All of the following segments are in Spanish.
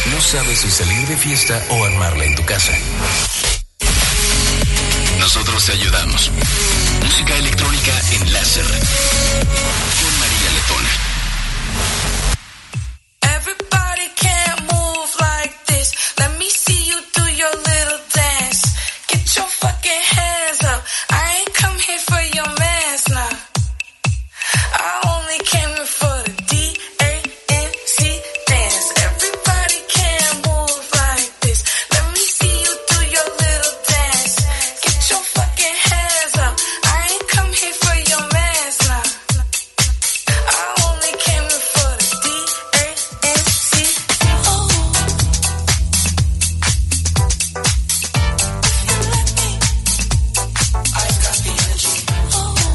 ¿No sabes si salir de fiesta o armarla en tu casa? Nosotros te ayudamos. Música electrónica en láser. Con María Letona. Everybody can't move like this. Let me see you do your little dance. Get your fucking hands up. I ain't come here for your mess now. I only came here for the D-A-N-C dance. Everybody can't move like this. Let me see you do your little dance. Get your fucking hands up. I ain't come here for your mess now. I only came here for the D-A-N-C. Oh, if you let me, I've got the energy. Oh, if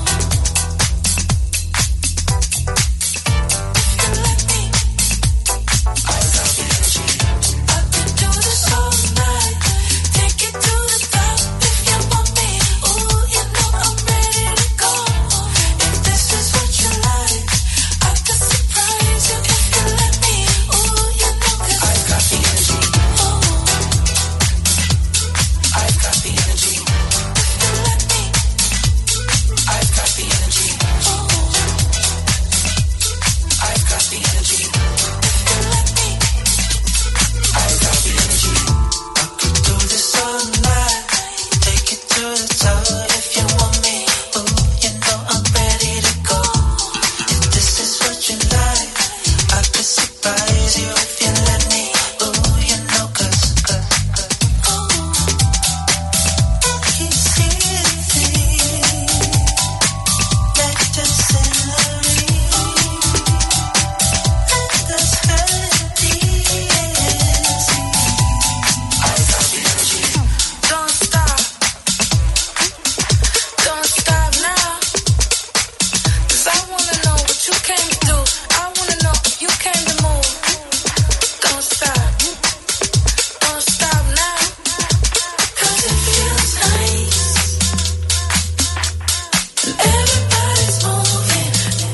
you let me, I've got the energy. I could do this all night. Take it to the top if you want me. Ooh, you know I'm ready to go. If this is what you like, I could surprise you if you let me. Ooh, you know 'cause I've got the energy. Oh, I've got the energy. If you let me, I've got the energy. Oh, I've got the energy. If you let me, I've got the energy. I could do this all night. Take it to the top if you want me. Ooh, you know I'm ready to go. If this is what you like, I could surprise you if you let me. Ooh, you know 'cause oh, it's easy. Let the scenery, let us have the energy. I've got the energy. Don't stop. Don't stop now. 'Cause I wanna know what you came to do. I wanna know if you came to move. Don't stop. Don't stop now. 'Cause it feels nice. And everybody's moving.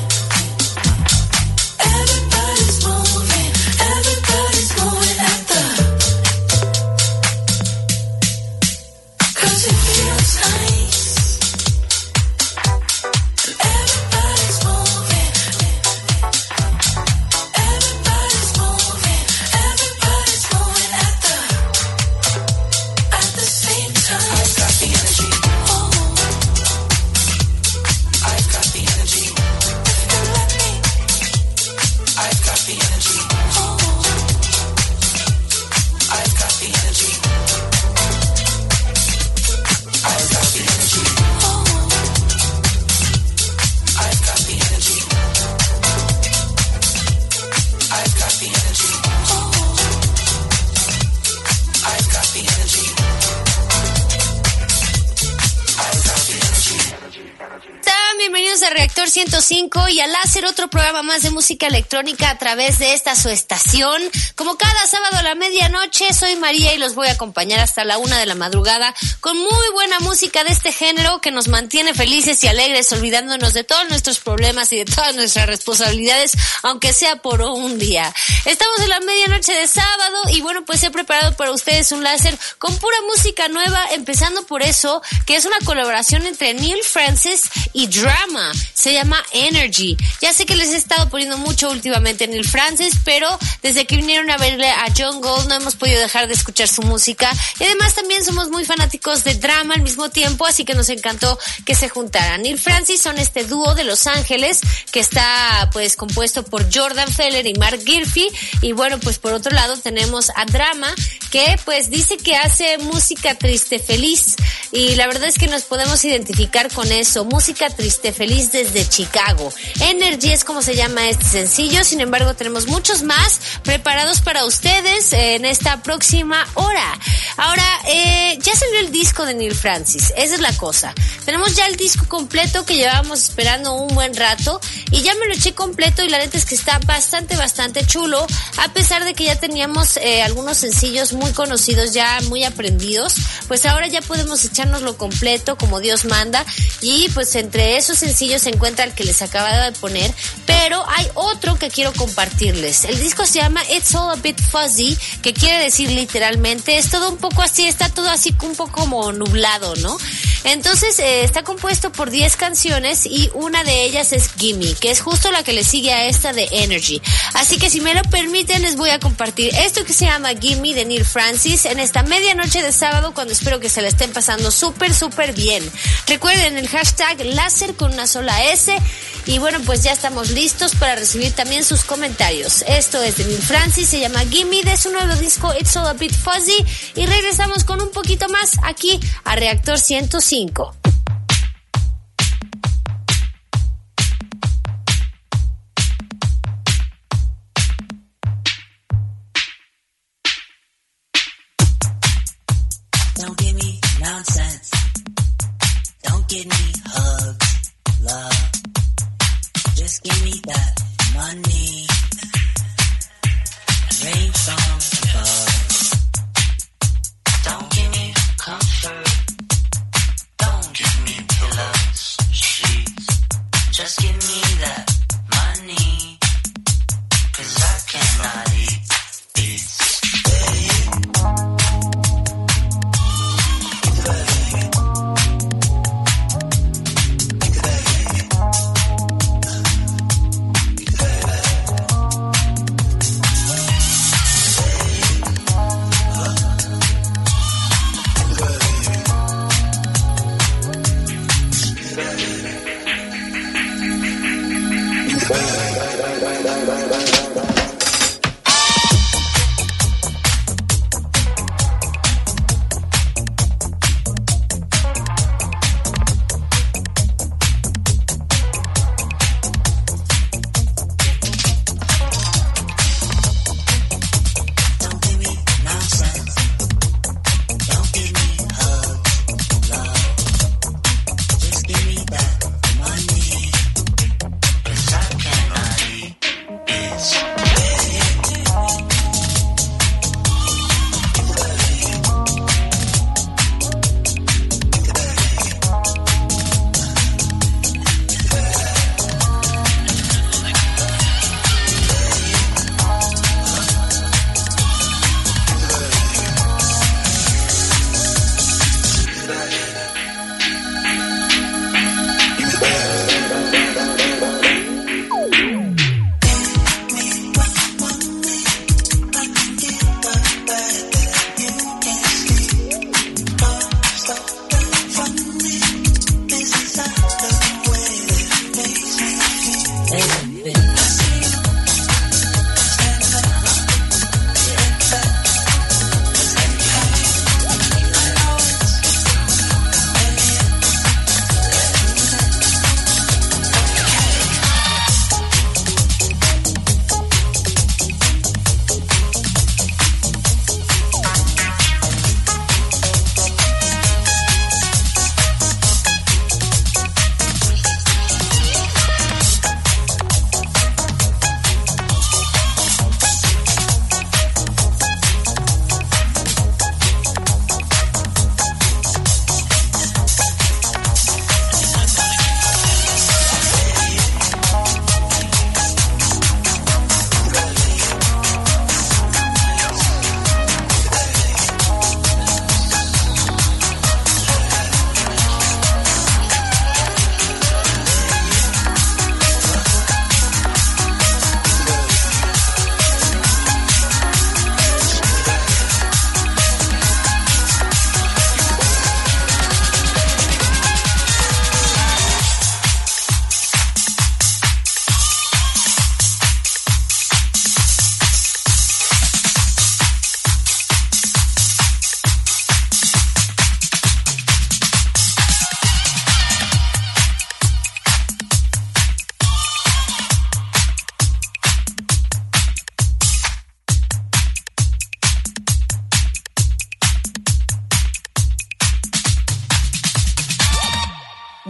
Everybody's moving. Everybody's moving at the. 'Cause it feels nice. And everybody's moving. Everybody's moving. Everybody's moving at the same time. I've got the energy. Oh, I've got the energy. If you let me, I've got the energy. Oh, I've got the energy. I've got the energy. Oh, I've got the energy. I've got the energy. Oh, I've got the energy. I've got the energy. Están bienvenidos a Reactor 105 y a Láser, otro programa más de música electrónica a través de esta su estación. Como cada sábado a la medianoche, soy María y los voy a acompañar hasta la 1 de la madrugada con muy buena música de este género que nos mantiene felices y alegres, olvidándonos de todos nuestros problemas y de todas nuestras responsabilidades, aunque sea por un día. Estamos en la medianoche de sábado y bueno, pues he preparado para ustedes un Láser con pura música nueva, empezando por eso, que es una colaboración entre Neil Francis y Drama. Se llama Energy. Ya sé que les he estado poniendo mucho últimamente Neil Francis, pero desde que vinieron a verle a John Gold no hemos podido dejar de escuchar su música y además también somos muy fanáticos de Drama al mismo tiempo, así que nos encantó que se juntaran. Neil Francis son este dúo de Los Ángeles que está pues compuesto por Jordan Feller y Mark Girfy, y bueno, pues por otro lado tenemos a Drama, que pues dice que hace música triste feliz, y la verdad es que nos podemos identificar con eso, música triste feliz desde Chicago. Energy es como se llama este sencillo, sin embargo tenemos muchos más preparados para ustedes en esta próxima hora. Ahora, ya salió el disco de Neil Francis, esa es la cosa. Tenemos ya el disco completo que llevábamos esperando un buen rato y ya me lo eché completo y la neta es que está bastante chulo, a pesar de que ya teníamos algunos sencillos muy conocidos, ya muy aprendidos, pues ahora ya podemos echárnoslo completo como Dios manda, y pues entre esos sencillos se encuentra cuenta el que les acababa de poner, pero hay otro que quiero compartirles. El disco se llama It's All a Bit Fuzzy, que quiere decir literalmente, es todo un poco así, está todo así un poco como nublado, ¿no? Entonces está compuesto por 10 canciones y una de ellas es Gimme, que es justo la que le sigue a esta de Energy. Así que si me lo permiten les voy a compartir esto que se llama Gimme de Neil Francis en esta medianoche de sábado, cuando espero que se la estén pasando súper bien. Recuerden el hashtag láser con una sola S. Y bueno, pues ya estamos listos para recibir también sus comentarios. Esto es de Neil Francis, se llama Gimme, de su nuevo disco It's All a Bit Fuzzy, y regresamos con un poquito más aquí a Reactor 105. Don't give me nonsense. Don't give me hugs, love. Just give me that money. Rain from above. Don't give me comfort. Don't give me pillows, sheets. Just give me that money. 'Cause I cannot eat beats.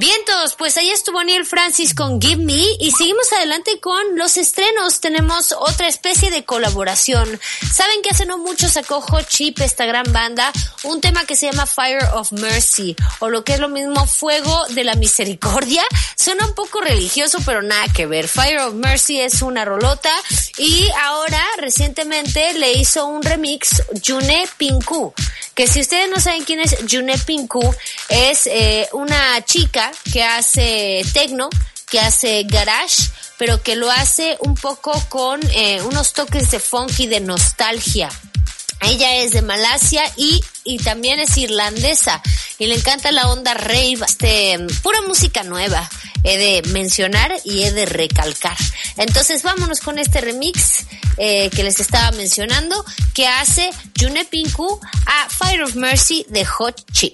Vientos, pues ahí estuvo Neil Francis con Give Me y seguimos adelante con los estrenos. Tenemos otra especie de colaboración. Saben que hace no mucho sacó Hot Chip, esta gran banda, un tema que se llama Fire of Mercy, o lo que es lo mismo, Fuego de la Misericordia. Suena un poco religioso, pero nada que ver. Fire of Mercy es una rolota y ahora recientemente le hizo un remix June Pinku, que si ustedes no saben quién es June Pinku, es una chica que hace techno, que hace garage, pero que lo hace un poco con unos toques de funk y de nostalgia. Ella es de Malasia y también es irlandesa y le encanta la onda rave, pura música nueva, he de mencionar y he de recalcar. Entonces vámonos con este remix que les estaba mencionando, que hace June Pinku a Fire of Mercy de Hot Chip.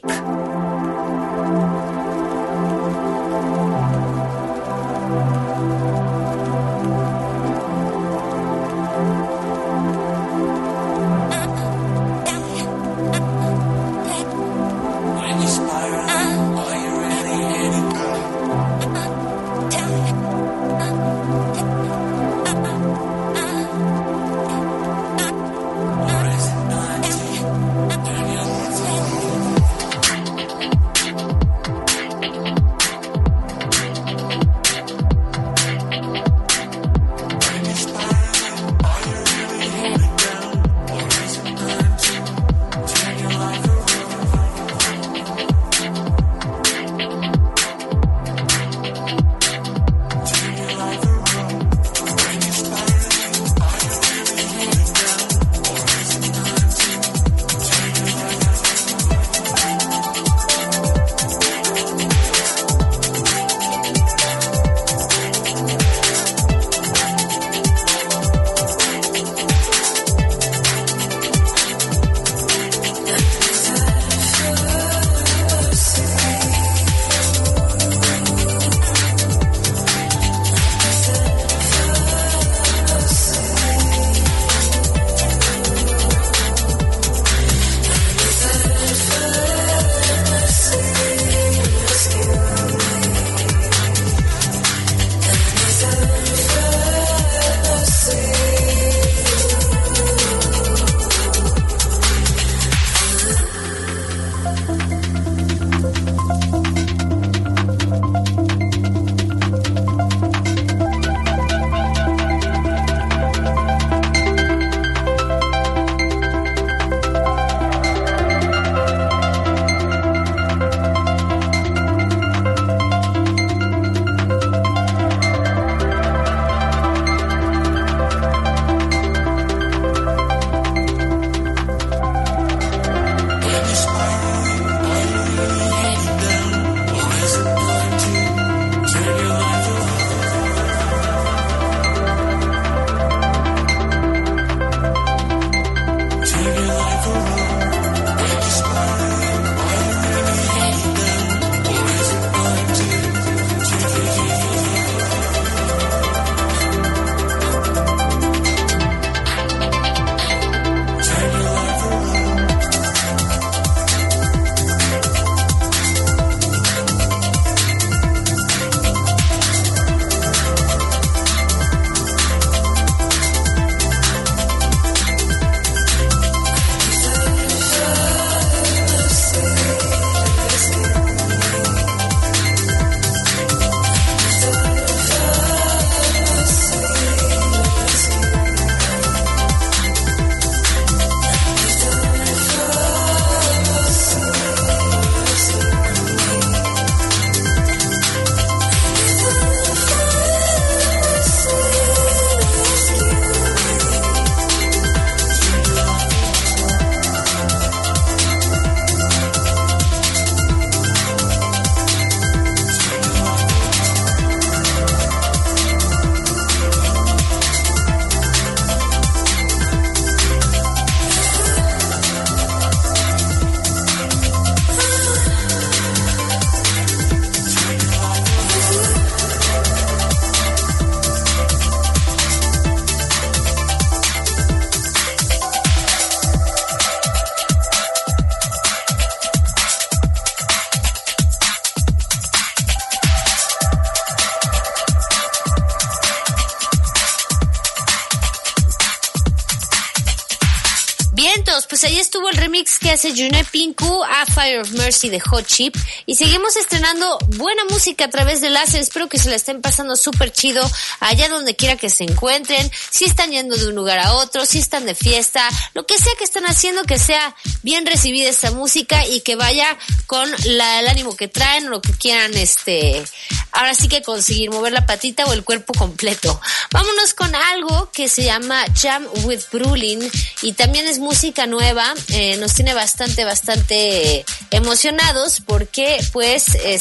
Vientos, pues ahí estuvo el remix que hace June Pinku a Fire of Mercy de Hot Chip. Y seguimos estrenando buena música a través de Láser. Espero que se la estén pasando súper chido allá donde quiera que se encuentren. Si están yendo de un lugar a otro, si están de fiesta, lo que sea que estén haciendo, que sea bien recibida esta música y que vaya con el ánimo que traen, lo que quieran, ahora sí que conseguir mover la patita o el cuerpo completo. Vámonos con algo que se llama Jam with Brulin y también es música nueva. Nos tiene bastante emocionados porque pues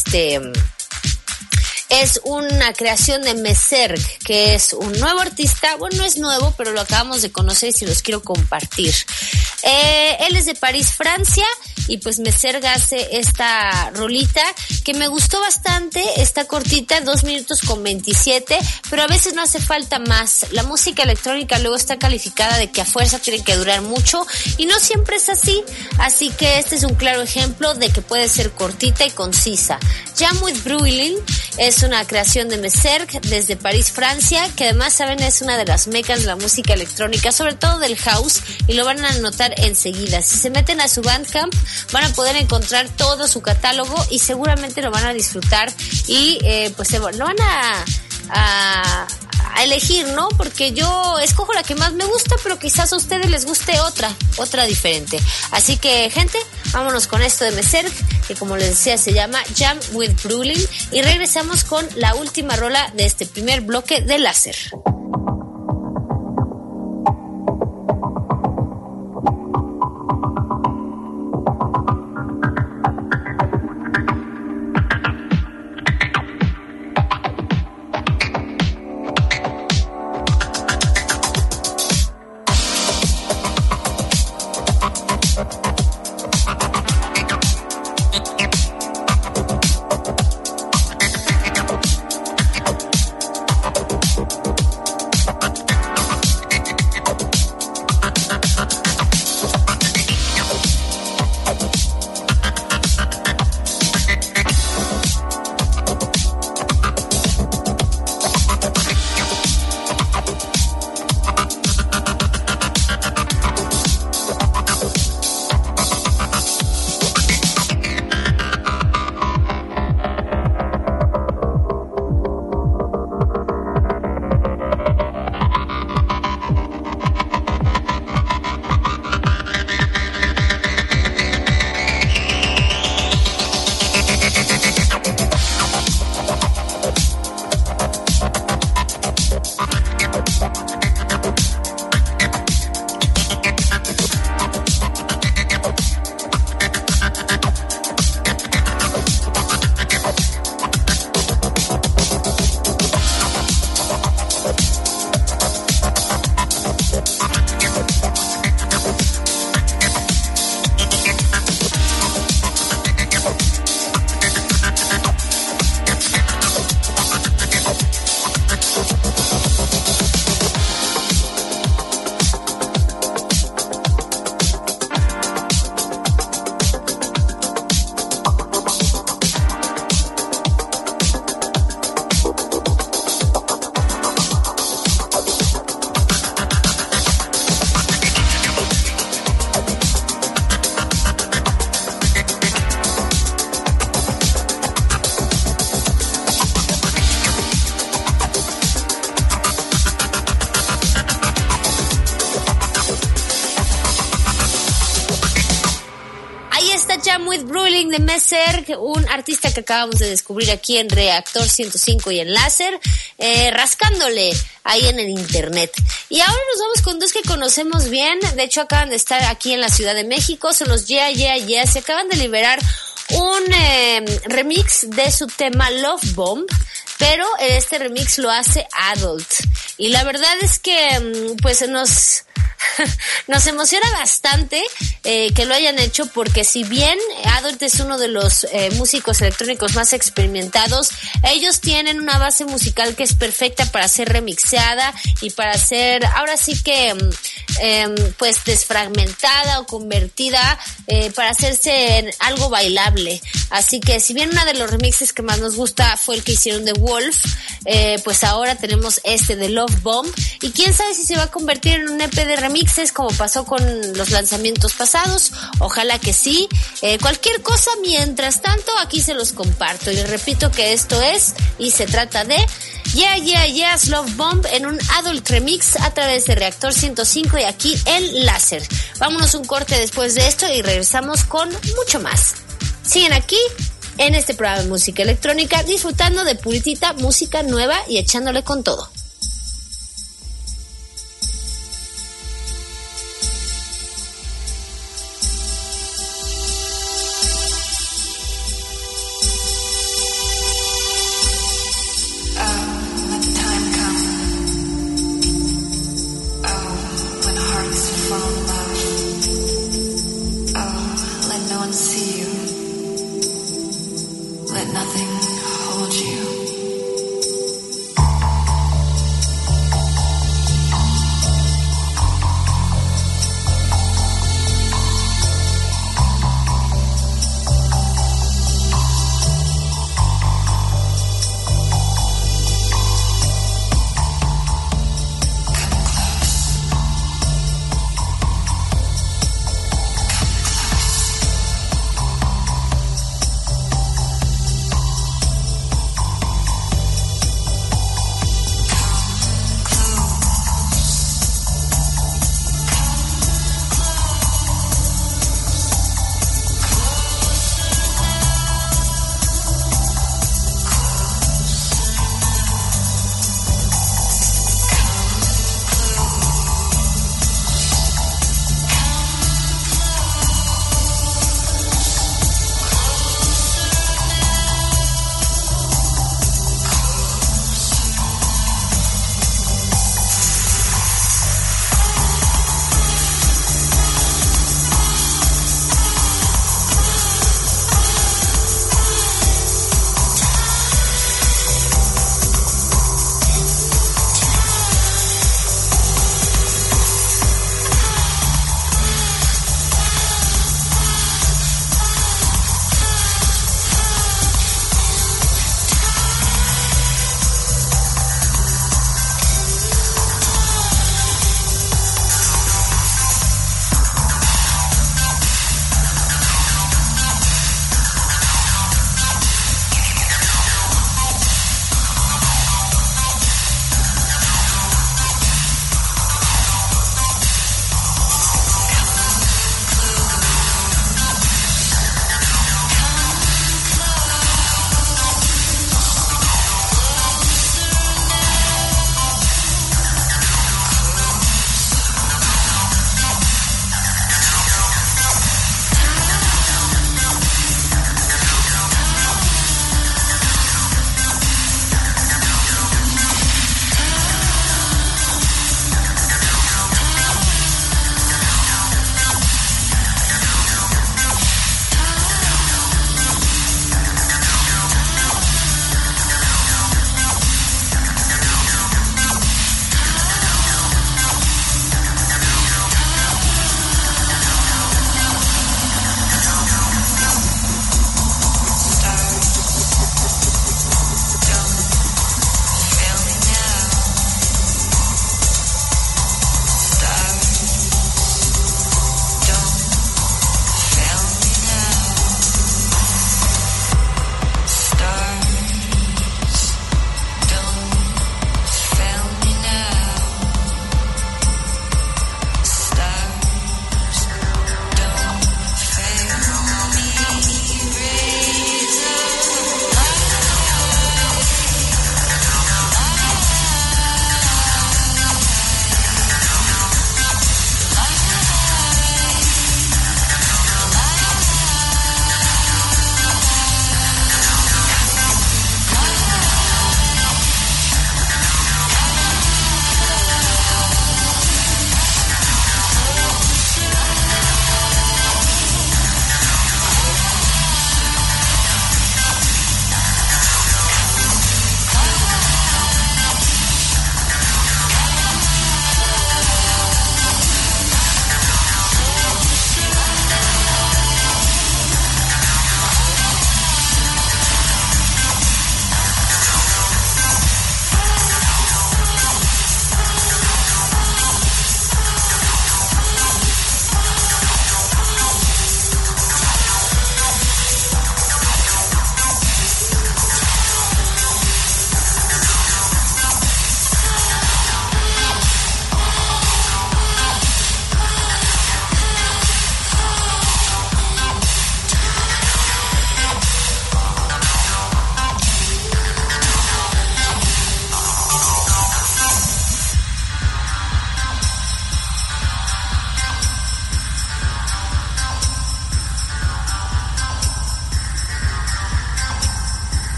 es una creación de Meserg, que es un nuevo artista. Bueno, no es nuevo, pero lo acabamos de conocer y se los quiero compartir. Él es de París, Francia, y pues Meserg hace esta rolita que me gustó bastante. Está cortita, 2 minutos con 27, pero a veces no hace falta más. La música electrónica luego está calificada de que a fuerza tiene que durar mucho y no siempre es así. Así que este es un claro ejemplo de que puede ser cortita y concisa. Jam with Brulin es una creación de Meserg desde París, Francia, que además, saben, es una de las mecas de la música electrónica, sobre todo del house, y lo van a notar enseguida. Si se meten a su Bandcamp, van a poder encontrar todo su catálogo y seguramente lo van a disfrutar y pues lo van a elegir, ¿no? Porque yo escojo la que más me gusta, pero quizás a ustedes les guste otra diferente. Así que, gente, vámonos con esto de Meserg, que como les decía se llama Jam with Brulin, y regresamos con la última rola de este primer bloque de Láser. De Meserg, un artista que acabamos de descubrir aquí en Reactor 105 y en Láser, rascándole ahí en el internet. Y ahora nos vamos con dos que conocemos bien. De hecho, acaban de estar aquí en la Ciudad de México. Son los Yeah Yeah Yeah. Se acaban de liberar un remix de su tema Love Bomb, pero este remix lo hace Adult. Y la verdad es que pues nos emociona bastante que lo hayan hecho, porque si bien Adult es uno de los músicos electrónicos más experimentados, ellos tienen una base musical que es perfecta para ser remixeada y para ser, ahora sí que pues desfragmentada o convertida para hacerse en algo bailable. Así que si bien uno de los remixes que más nos gusta fue el que hicieron de Wolf, pues ahora tenemos este de Love Bomb, y quién sabe si se va a convertir en un EP de remixes como pasó con los lanzamientos pasados. Ojalá que sí. Cualquier cosa, mientras tanto, aquí se los comparto. Y repito que esto es y se trata de Yeah, Yeah, Yes, Love Bomb en un Adult Remix a través de Reactor 105 y aquí en Láser. Vámonos un corte después de esto y regresamos con mucho más. Siguen aquí en este programa de música electrónica, disfrutando de puritita música nueva y echándole con todo. Let nothing hold you.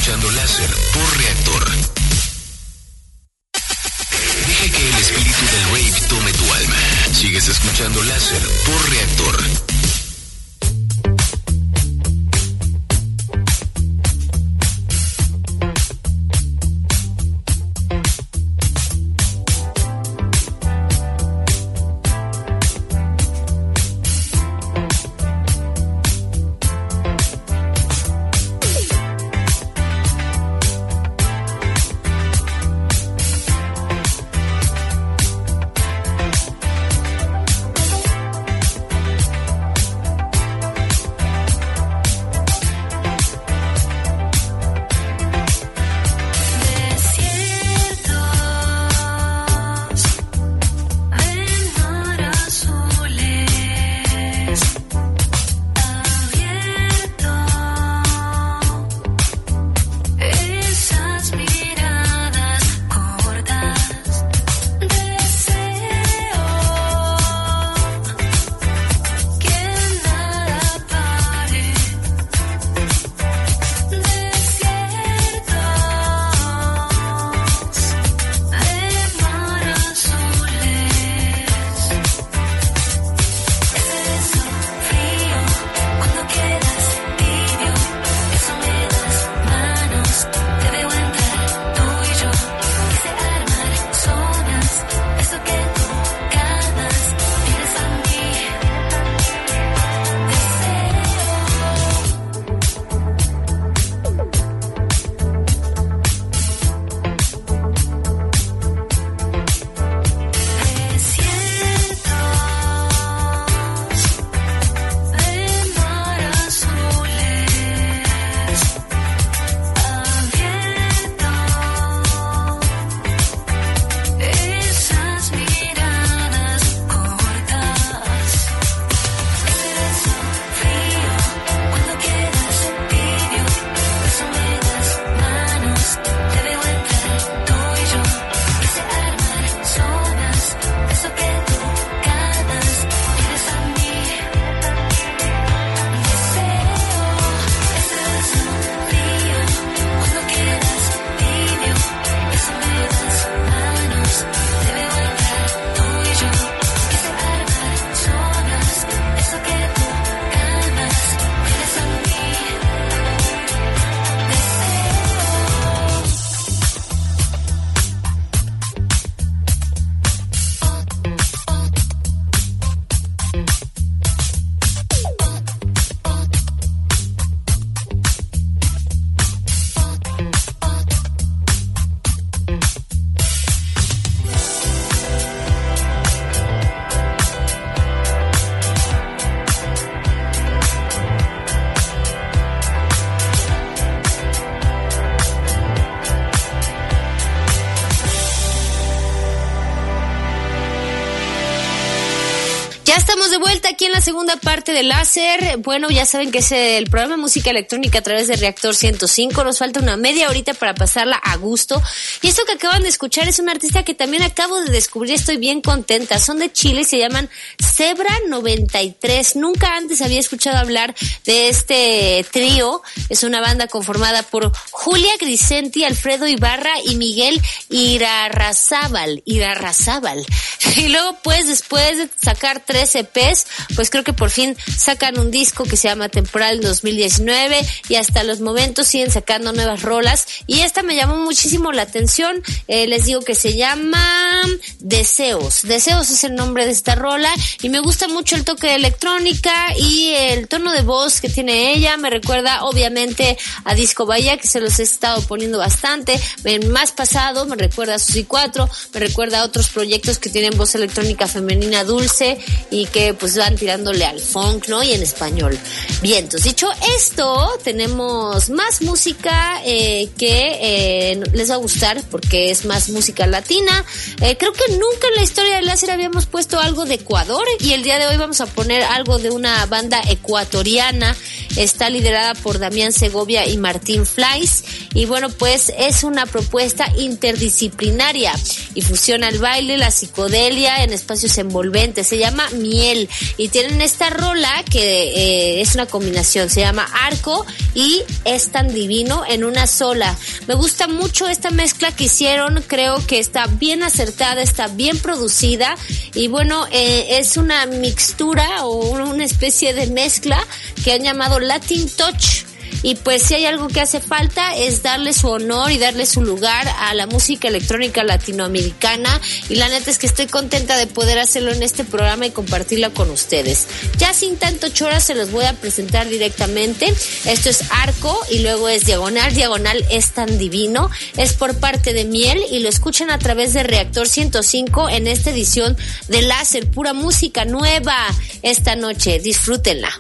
escuchando Láser por Reactor. Deja que el espíritu del rave tome tu alma. Sigues escuchando Láser por Reactor. Ya estamos de vuelta aquí en la segunda parte de Láser. Bueno, ya saben que es el programa de música electrónica a través de Reactor 105. Nos falta una media horita para pasarla a gusto. Y esto que acaban de escuchar es un artista que también acabo de descubrir. Estoy bien contenta. Son de Chile y se llaman Zebra 93. Nunca antes había escuchado hablar de este trío. Es una banda conformada por Julia Grisenti, Alfredo Ibarra y Miguel Irarrázaval. Y luego, pues, después de sacar 3 EPs, pues creo que por fin sacan un disco que se llama Temporal 2019 y hasta los momentos siguen sacando nuevas rolas. Y esta me llamó muchísimo la atención. Les digo que se llama Deseos. Deseos es el nombre de esta rola y me gusta mucho el toque de electrónica y el tono de voz que tiene ella. Me recuerda obviamente a Disco Bahía, que se los he estado poniendo bastante. En Más Pasado me recuerda a Susi 4, me recuerda a otros proyectos que tienen voz electrónica femenina dulce y que pues van tirándole al funk, ¿no? Y en español. Bien, entonces dicho esto, tenemos más música que les va a gustar porque es más música latina. Creo que nunca en la historia del láser habíamos puesto algo de Ecuador y el día de hoy vamos a poner algo de una banda ecuatoriana. Está liderada por Damián Segovia y Martín Fleiss y bueno, pues es una propuesta interdisciplinaria y fusiona el baile, la psicodelia en espacios envolventes. Se llama Miel. Miel. Y tienen esta rola que es una combinación, se llama Arco y Es tan divino en una sola. Me gusta mucho esta mezcla que hicieron, creo que está bien acertada, está bien producida y bueno, es una mixtura o una especie de mezcla que han llamado Latin Touch. Y pues si hay algo que hace falta es darle su honor y darle su lugar a la música electrónica latinoamericana, y la neta es que estoy contenta de poder hacerlo en este programa y compartirla con ustedes. Ya sin tanto chora se los voy a presentar directamente. Esto es Arco y luego es Diagonal Es tan divino. Es por parte de Miel y lo escuchan a través de Reactor 105 en esta edición de Láser, pura música nueva esta noche. Disfrútenla.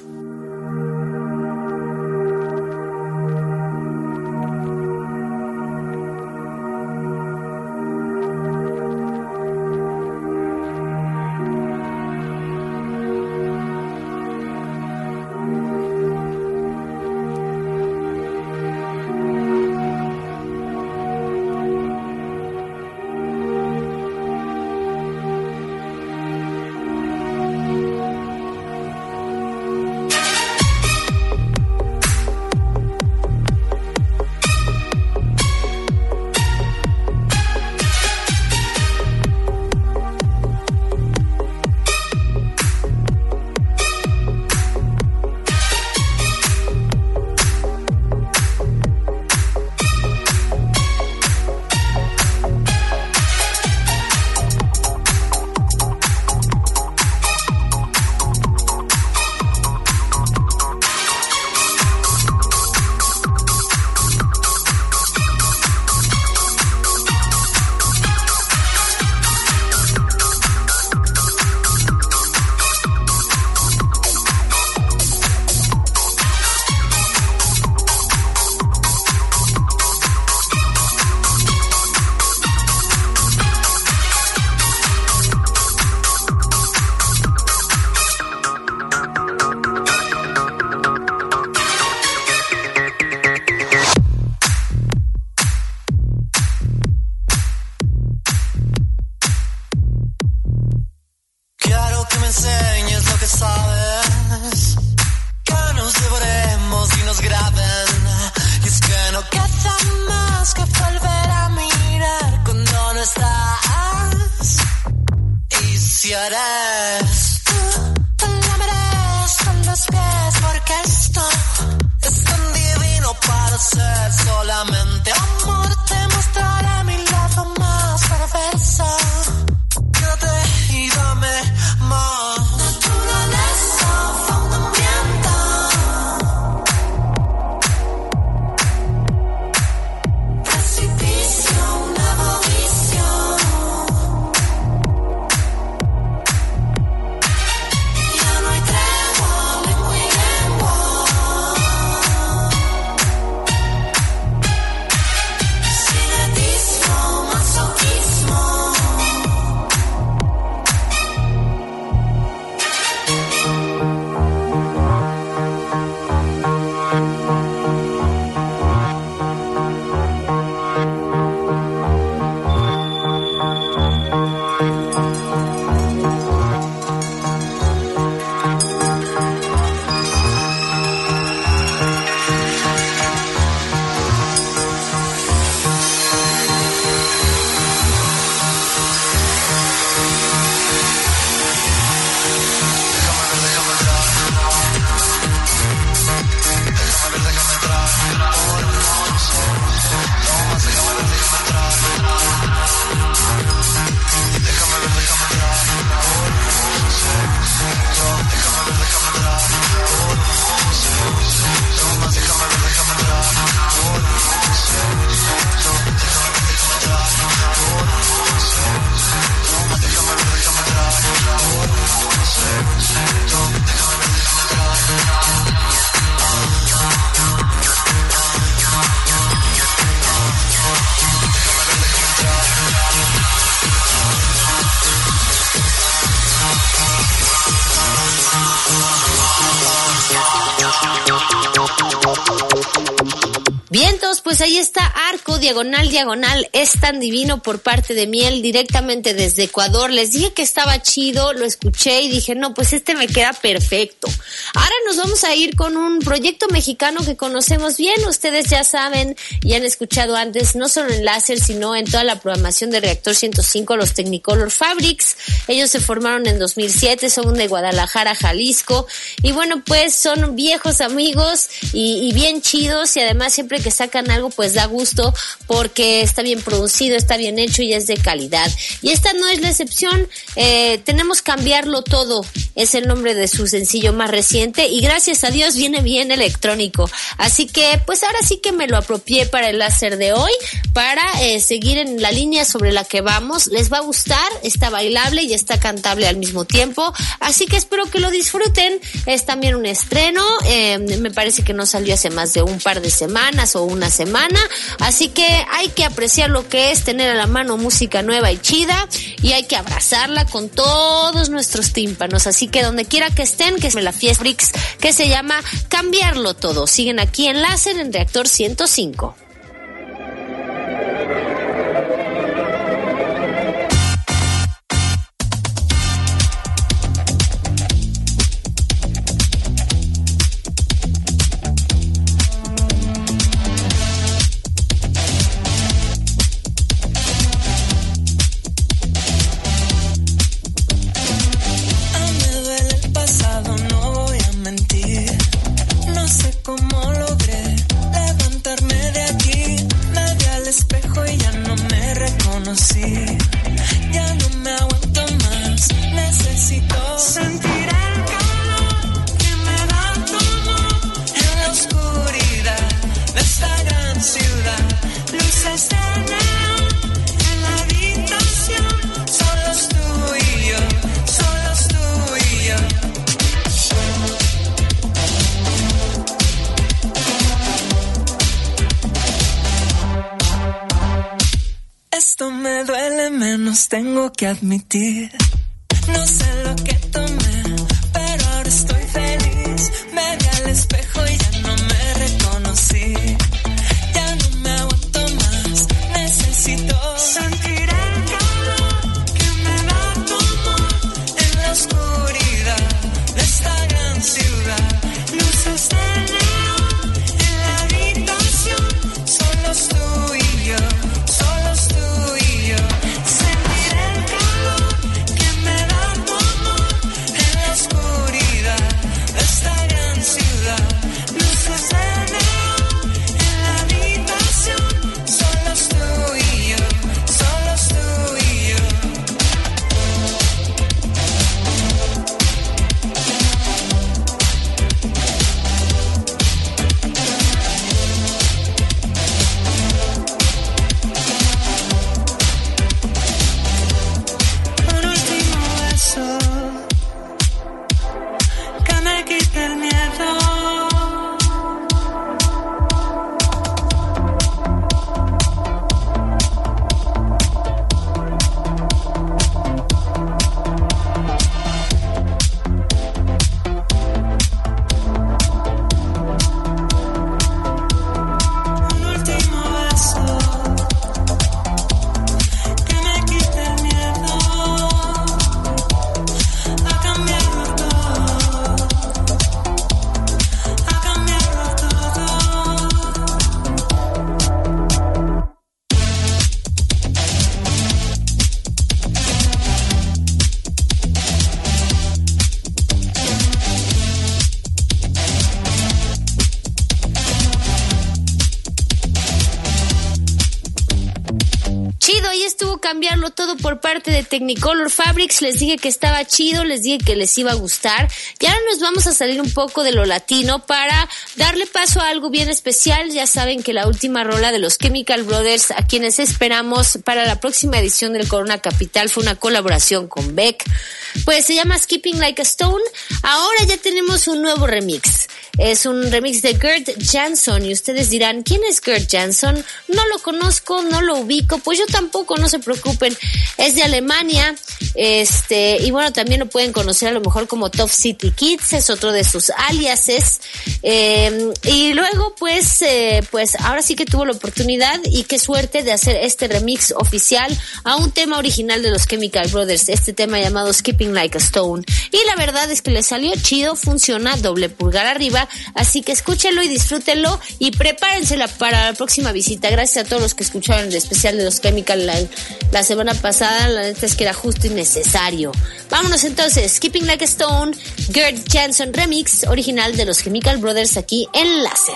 pues ahí está Arco, diagonal, es tan divino por parte de Miel, directamente desde Ecuador. Les dije que estaba chido, lo escuché y dije, no, pues este me queda perfecto. Ahora nos vamos a ir con un proyecto mexicano que conocemos bien, ustedes ya saben y han escuchado antes, no solo en Láser, sino en toda la programación de Reactor 105, los Technicolor Fabrics. Ellos se formaron en 2007, son de Guadalajara, Jalisco, y bueno, pues son viejos amigos y bien chidos, y además siempre que sacan algo pues da gusto porque está bien producido, está bien hecho y es de calidad. Y esta no es la excepción, tenemos Cambiarlo Todo, es el nombre de su sencillo más reciente y gracias a Dios viene bien electrónico. Así que pues ahora sí que me lo apropié para el Láser de hoy, para seguir en la línea sobre la que vamos. Les va a gustar, está bailable y está cantable al mismo tiempo, así que espero que lo disfruten. Es también un estreno, me parece que no salió hace más de un par de semanas o una semana, así que hay que apreciar lo que es tener a la mano música nueva y chida, y hay que abrazarla con todos nuestros tímpanos. Así que donde quiera que estén, que es la fiesta Brix, que se llama Cambiarlo Todo. Siguen aquí en Láser, en Reactor 105. Tengo que admitir, no sé lo que tomé, pero ahora estoy feliz. Me vi al espejo y ya no me reconocí. Ya no me aguanto más, necesito sentir el calor que me da tu amor en la oscuridad de esta gran ciudad. Luces de neón en la habitación, solos tú y yo, solos tú y yo. Cambiarlo Todo por parte de Technicolor Fabrics. Les dije que estaba chido, les dije que les iba a gustar. Y ahora nos vamos a salir un poco de lo latino para darle paso a algo bien especial. Ya saben que la última rola de los Chemical Brothers, a quienes esperamos para la próxima edición del Corona Capital, fue una colaboración con Beck. Pues se llama Skipping Like a Stone. Ahora ya tenemos un nuevo remix. Es un remix de Gerd Jansson y ustedes dirán, ¿quién es Gerd Jansson? No lo conozco, no lo ubico, pues yo tampoco, no se preocupen. Es de Alemania, y bueno, también lo pueden conocer a lo mejor como Top City Kids, es otro de sus aliases. Y luego pues ahora sí que tuvo la oportunidad y qué suerte de hacer este remix oficial a un tema original de los Chemical Brothers, este tema llamado Skipping Like a Stone. Y la verdad es que le salió chido, funciona, doble pulgar arriba, así que escúchenlo y disfrútenlo y prepárensela para la próxima visita. Gracias a todos los que escucharon el especial de los Chemical la semana pasada, la neta es que era justo y necesario. Vámonos entonces, Skipping Like a Stone, Gerd Jansson remix original de los Chemical Brothers aquí en Láser.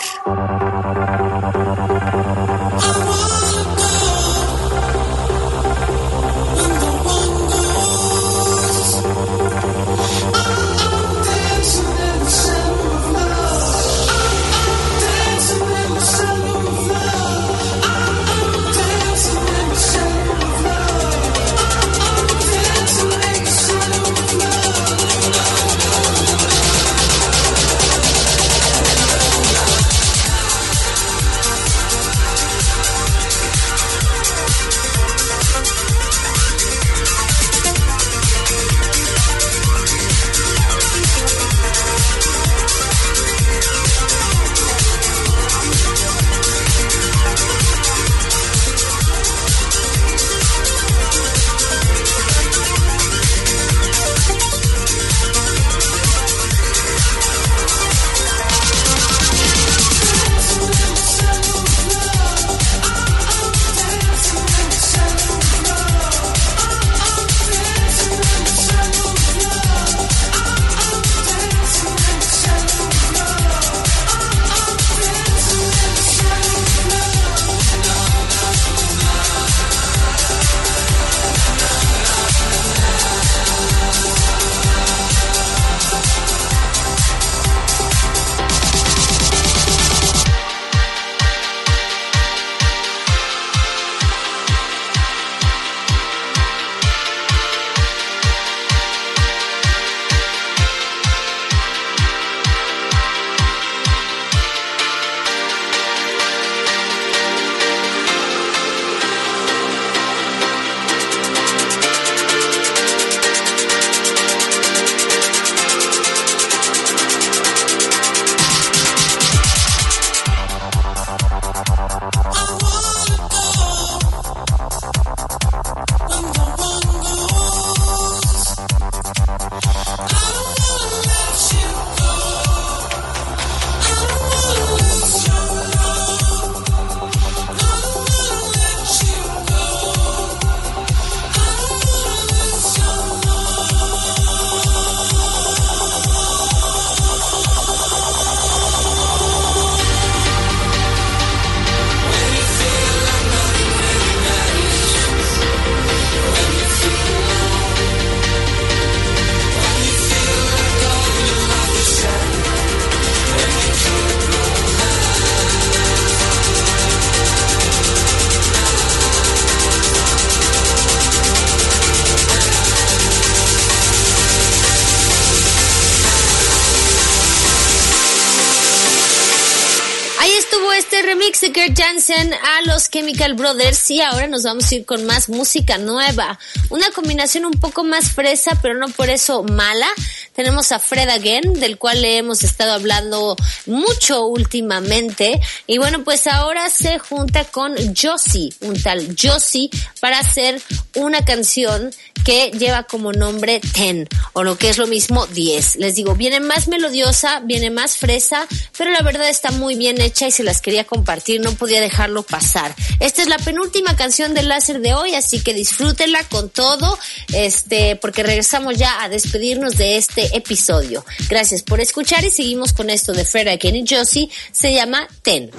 remix de Gerd Jansson a los Chemical Brothers, y ahora nos vamos a ir con más música nueva, una combinación un poco más fresa, pero no por eso mala. Tenemos a Fred Again, del cual le hemos estado hablando mucho últimamente, y bueno, pues ahora se junta con Josie, un tal Josie, para hacer una canción que lleva como nombre 10, o lo que es lo mismo 10. Les digo, viene más melodiosa, viene más fresa, pero la verdad está muy bien hecha y se las quería compartir, no podía dejarlo pasar. Esta es la penúltima canción del láser de hoy, así que disfrútenla con todo, porque regresamos ya a despedirnos de este episodio. Gracias por escuchar y seguimos con esto de Fred Again y Josie, se llama 10.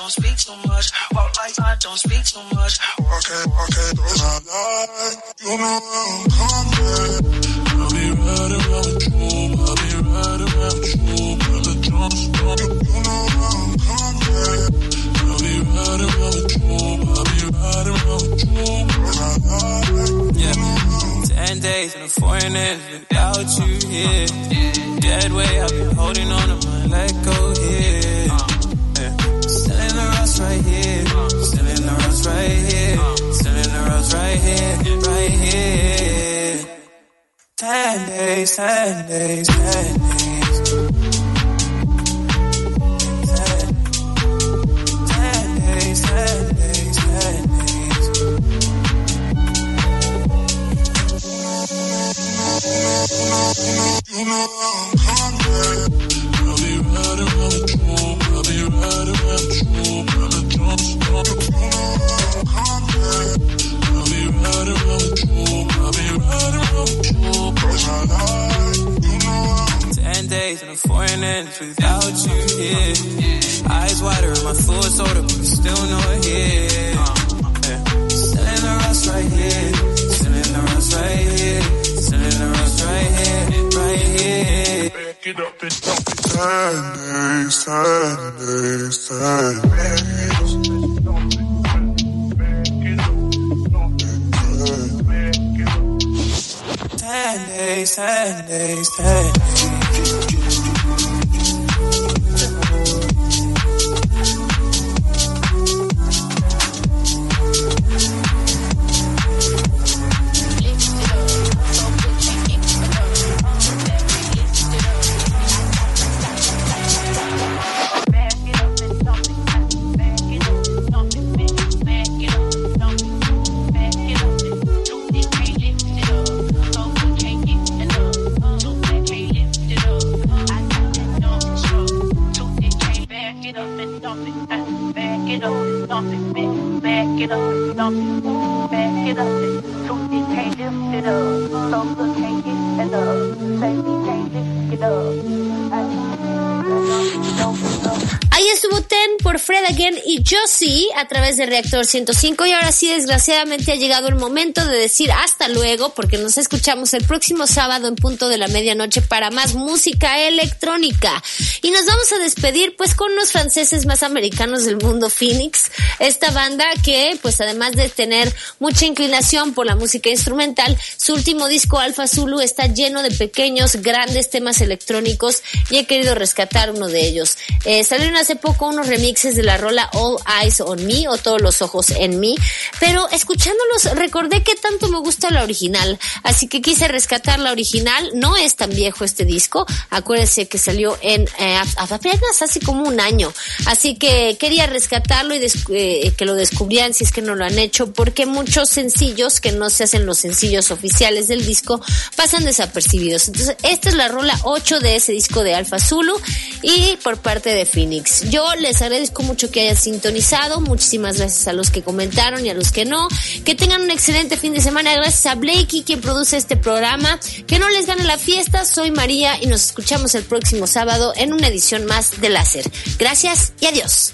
don't speak too much. Walk like I don't speak too much. Okay, don't I lie? You know I'm coming. I'll be right around with you. I'll be right around with you. When the drums come, you know I'm coming. I'll be right around with you. I'll be right around with you. Don't I lie? Yeah. 10 days in a foreign land without you here. Dead weight, I've been holding on to my let go here. Still in the rust right here. Still in the rust right here. Still in the rust right here. Right here. 10 days, 10 days, 10 days. 10 days, 10 days, 10 days. You know I'm coming. I'll be right around with you. I'll be right around with you. When the drums come, you know I'm coming. I'll be right around with you. I'll be right around with you. Don't I lie? You know I'm 10 days in a foreign land without you here. Eyes wider and my thoughts older, but still not here. Still in the rust right here. Still in the rust right here. Still in the rust right here. Right here. back it up and dump it. 10 days, 10 days, 10 days. 10 days, 10 days, 10 days. Ahí estuvo Ten por Fred Again y Josie a través de Reactor 105 y ahora sí, desgraciadamente ha llegado el momento de decir hasta luego porque nos escuchamos el próximo sábado en punto de la medianoche para más música electrónica y nos vamos a despedir pues con unos franceses más americanos del mundo, Phoenix, esta banda que pues además de tener mucha inclinación por la música instrumental, su último disco Alpha Zulu está lleno de pequeños, grandes temas electrónicos y he querido rescatar uno de ellos. Salieron hace poco unos remixes de la rola All Eyes on Me o Todos los Ojos en Mí, pero escuchándolos recordé que tanto me gusta la original, así que quise rescatar la original. No es tan viejo este disco, acuérdense que salió en apenas hace como un año, así que quería rescatarlo y que lo descubrieran si es que no lo han hecho, porque muchos sencillos que no se hacen los sencillos oficiales del disco pasan desapercibidos. Entonces esta es la rola 8 de ese disco de Alpha Zulu y por parte de Phoenix. Yo les agradezco mucho que hayan sintonizado, muchísimas gracias a los que comentaron y a los que no, que tengan un excelente fin de semana, gracias a Blakey quien produce este programa, que no les gane la fiesta. Soy María y nos escuchamos el próximo sábado en una edición más de Láser. Gracias y adiós.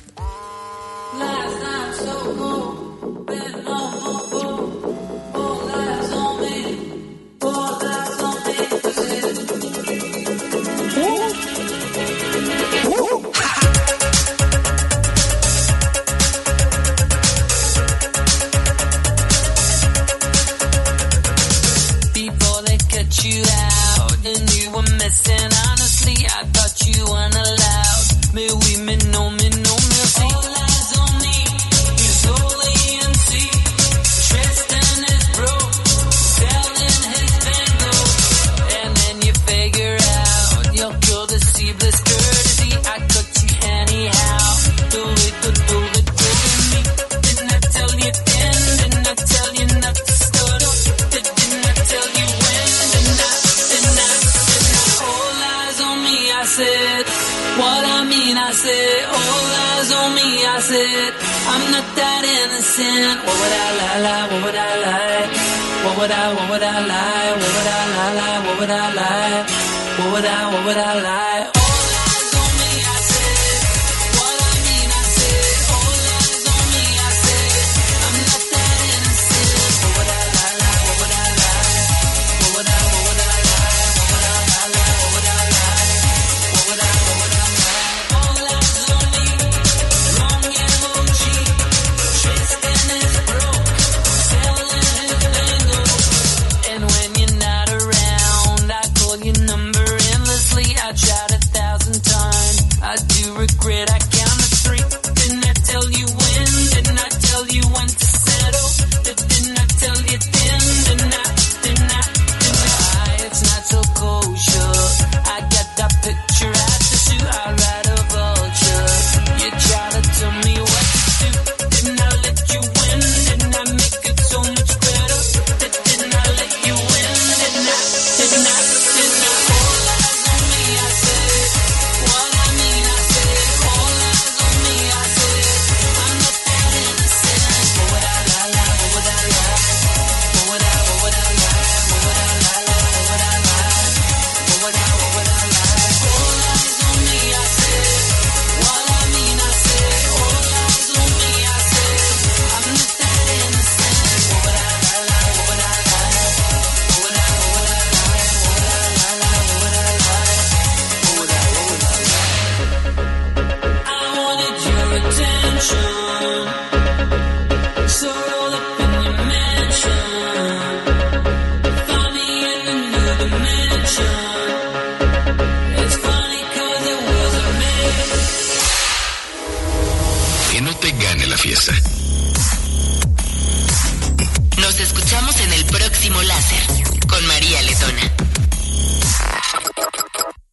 You out and you were missing. Honestly, I thought you weren't allowed. Mais oui, mais non, merci. All eyes on me. He's only in sea. Tristan is broke, selling his Van Gogh. And then you figure out you'll kill the seedless courtesy. I cut you anyhow. Do it. Me. Didn't I tell you then? Didn't I tell you not to start? Didn't I tell you when? What I mean, I said, all eyes on me, I said, I'm not that innocent. What would I lie, what would I lie? What would I lie, what would I lie? What would I lie? What would I lie? All eyes on me, I said, what I mean, I said, all tell you when? Didn't I tell you when to settle? Didn't I tell you then? Didn't I? It's not so kosher. I got that picture at the zoo. I ride a vulture. You try to tell me what to do. Didn't I let you win? Didn't I make it so much better? Didn't I let you win? Didn't I? Didn't I? Didn't I? All eyes on me, I said. What I mean, I said. All eyes on me, I said. I'm not that innocent. What would I lie? What would I lie? What would I lie? What would I lie? What would I lie? What would I lie? All eyes on me, I said. What I mean, I said. All eyes on me, I said. I'm not that innocent. What would I lie? What would I lie? What would I lie? What would I lie? What would I lie? I wanted your attention, so roll up in your mansion. Found me in a new dimension. It's funny 'cause it wasn't me. Que no te gane la fiesta.